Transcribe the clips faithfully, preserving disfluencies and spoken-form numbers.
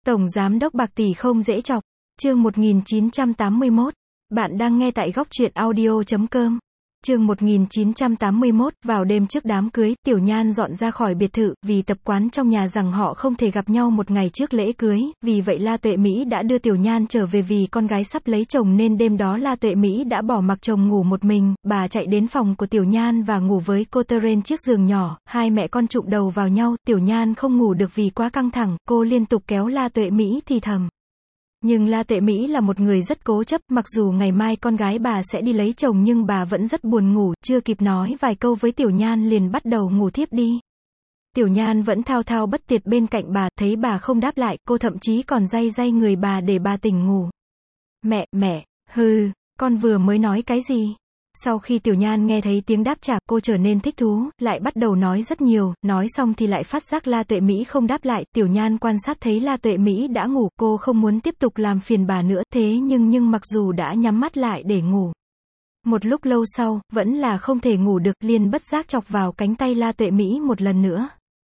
Tổng Giám đốc bạc tỷ không dễ chọc. Chương một nghìn chín trăm tám mươi mốt. Bạn đang nghe tại góc truyện audio chấm com. Chương một nghìn chín trăm tám mươi mốt, vào đêm trước đám cưới, Tiểu Nhan dọn ra khỏi biệt thự, vì tập quán trong nhà rằng họ không thể gặp nhau một ngày trước lễ cưới, vì vậy La Tuệ Mỹ đã đưa Tiểu Nhan trở về vì con gái sắp lấy chồng nên đêm đó La Tuệ Mỹ đã bỏ mặc chồng ngủ một mình, bà chạy đến phòng của Tiểu Nhan và ngủ với cô trên chiếc giường nhỏ, hai mẹ con chụm đầu vào nhau, Tiểu Nhan không ngủ được vì quá căng thẳng, cô liên tục kéo La Tuệ Mỹ thì thầm. Nhưng La Tuệ Mỹ là một người rất cố chấp, mặc dù ngày mai con gái bà sẽ đi lấy chồng nhưng bà vẫn rất buồn ngủ, chưa kịp nói vài câu với Tiểu Nhan liền bắt đầu ngủ thiếp đi. Tiểu Nhan vẫn thao thao bất tuyệt bên cạnh bà, thấy bà không đáp lại, cô thậm chí còn day day người bà để bà tỉnh ngủ. Mẹ, mẹ, hừ, con vừa mới nói cái gì? Sau khi Tiểu Nhan nghe thấy tiếng đáp trả, cô trở nên thích thú, lại bắt đầu nói rất nhiều, nói xong thì lại phát giác La Tuệ Mỹ không đáp lại, Tiểu Nhan quan sát thấy La Tuệ Mỹ đã ngủ, cô không muốn tiếp tục làm phiền bà nữa, thế nhưng nhưng mặc dù đã nhắm mắt lại để ngủ. Một lúc lâu sau, vẫn là không thể ngủ được, liền bất giác chọc vào cánh tay La Tuệ Mỹ một lần nữa.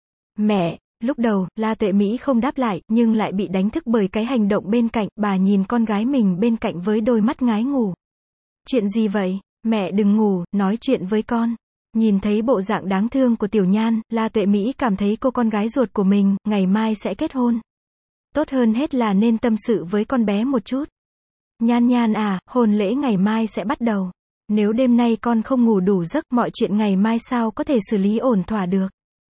Mẹ, lúc đầu, La Tuệ Mỹ không đáp lại, nhưng lại bị đánh thức bởi cái hành động bên cạnh, bà nhìn con gái mình bên cạnh với đôi mắt ngái ngủ. Chuyện gì vậy? Mẹ đừng ngủ, nói chuyện với con. Nhìn thấy bộ dạng đáng thương của Tiểu Nhan, La Tuệ Mỹ cảm thấy cô con gái ruột của mình, ngày mai sẽ kết hôn. Tốt hơn hết là nên tâm sự với con bé một chút. Nhan Nhan à, hôn lễ ngày mai sẽ bắt đầu. Nếu đêm nay con không ngủ đủ giấc, mọi chuyện ngày mai sao có thể xử lý ổn thỏa được.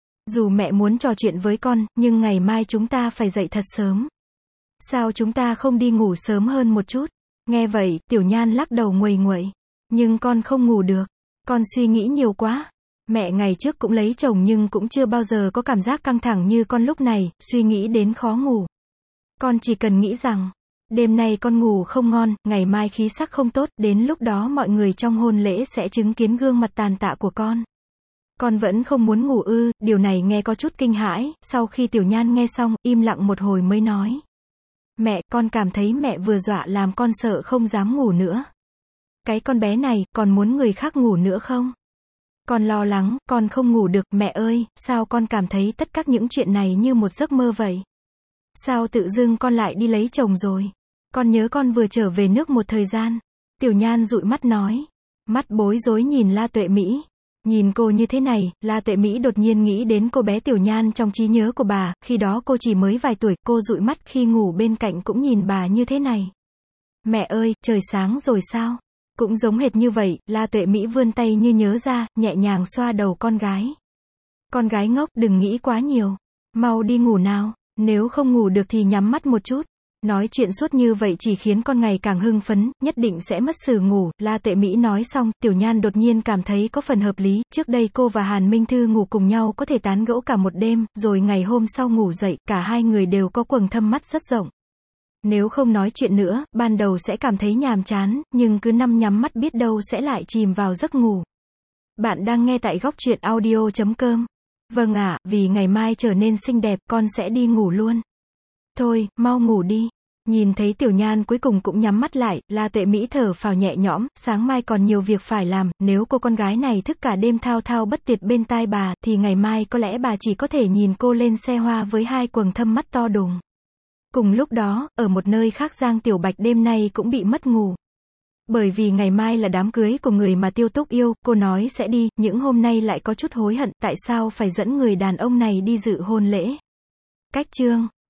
Dù mẹ muốn trò chuyện với con, nhưng ngày mai chúng ta phải dậy thật sớm. Sao chúng ta không đi ngủ sớm hơn một chút? Nghe vậy, Tiểu Nhan lắc đầu nguầy nguậy. Nhưng con không ngủ được. Con suy nghĩ nhiều quá. Mẹ ngày trước cũng lấy chồng nhưng cũng chưa bao giờ có cảm giác căng thẳng như con lúc này, suy nghĩ đến khó ngủ. Con chỉ cần nghĩ rằng, đêm nay con ngủ không ngon, ngày mai khí sắc không tốt, đến lúc đó mọi người trong hôn lễ sẽ chứng kiến gương mặt tàn tạ của con. Con vẫn không muốn ngủ ư? Điều này nghe có chút kinh hãi, sau khi Tiểu Nhan nghe xong, im lặng một hồi mới nói. Mẹ, con cảm thấy mẹ vừa dọa làm con sợ không dám ngủ nữa. Cái con bé này, còn muốn người khác ngủ nữa không? Con lo lắng, con không ngủ được, mẹ ơi, sao con cảm thấy tất cả những chuyện này như một giấc mơ vậy? Sao tự dưng con lại đi lấy chồng rồi? Con nhớ con vừa trở về nước một thời gian. Tiểu Nhan dụi mắt nói. Mắt bối rối nhìn La Tuệ Mỹ. Nhìn cô như thế này, La Tuệ Mỹ đột nhiên nghĩ đến cô bé Tiểu Nhan trong trí nhớ của bà, khi đó cô chỉ mới vài tuổi, cô dụi mắt khi ngủ bên cạnh cũng nhìn bà như thế này. Mẹ ơi, trời sáng rồi sao? Cũng giống hệt như vậy, La Tuệ Mỹ vươn tay như nhớ ra, nhẹ nhàng xoa đầu con gái. Con gái ngốc, đừng nghĩ quá nhiều. Mau đi ngủ nào, nếu không ngủ được thì nhắm mắt một chút. Nói chuyện suốt như vậy chỉ khiến con ngày càng hưng phấn, nhất định sẽ mất sự ngủ. La Tuệ Mỹ nói xong, Tiểu Nhan đột nhiên cảm thấy có phần hợp lý, trước đây cô và Hàn Minh Thư ngủ cùng nhau có thể tán gẫu cả một đêm, rồi ngày hôm sau ngủ dậy, cả hai người đều có quầng thâm mắt rất rộng. Nếu không nói chuyện nữa, ban đầu sẽ cảm thấy nhàm chán, nhưng cứ năm nhắm mắt biết đâu sẽ lại chìm vào giấc ngủ. Bạn đang nghe tại góc truyện audio chấm com. Vâng ạ, à, vì ngày mai trở nên xinh đẹp, con sẽ đi ngủ luôn. Thôi, mau ngủ đi. Nhìn thấy Tiểu Nhan cuối cùng cũng nhắm mắt lại, La Tuệ Mỹ thở phào nhẹ nhõm, sáng mai còn nhiều việc phải làm, nếu cô con gái này thức cả đêm thao thao bất tuyệt bên tai bà, thì ngày mai có lẽ bà chỉ có thể nhìn cô lên xe hoa với hai quầng thâm mắt to đùng. Cùng lúc đó, ở một nơi khác Giang Tiểu Bạch đêm nay cũng bị mất ngủ. Bởi vì ngày mai là đám cưới của người mà Tiêu Túc yêu, cô nói sẽ đi, những hôm nay lại có chút hối hận, tại sao phải dẫn người đàn ông này đi dự hôn lễ. Cách chương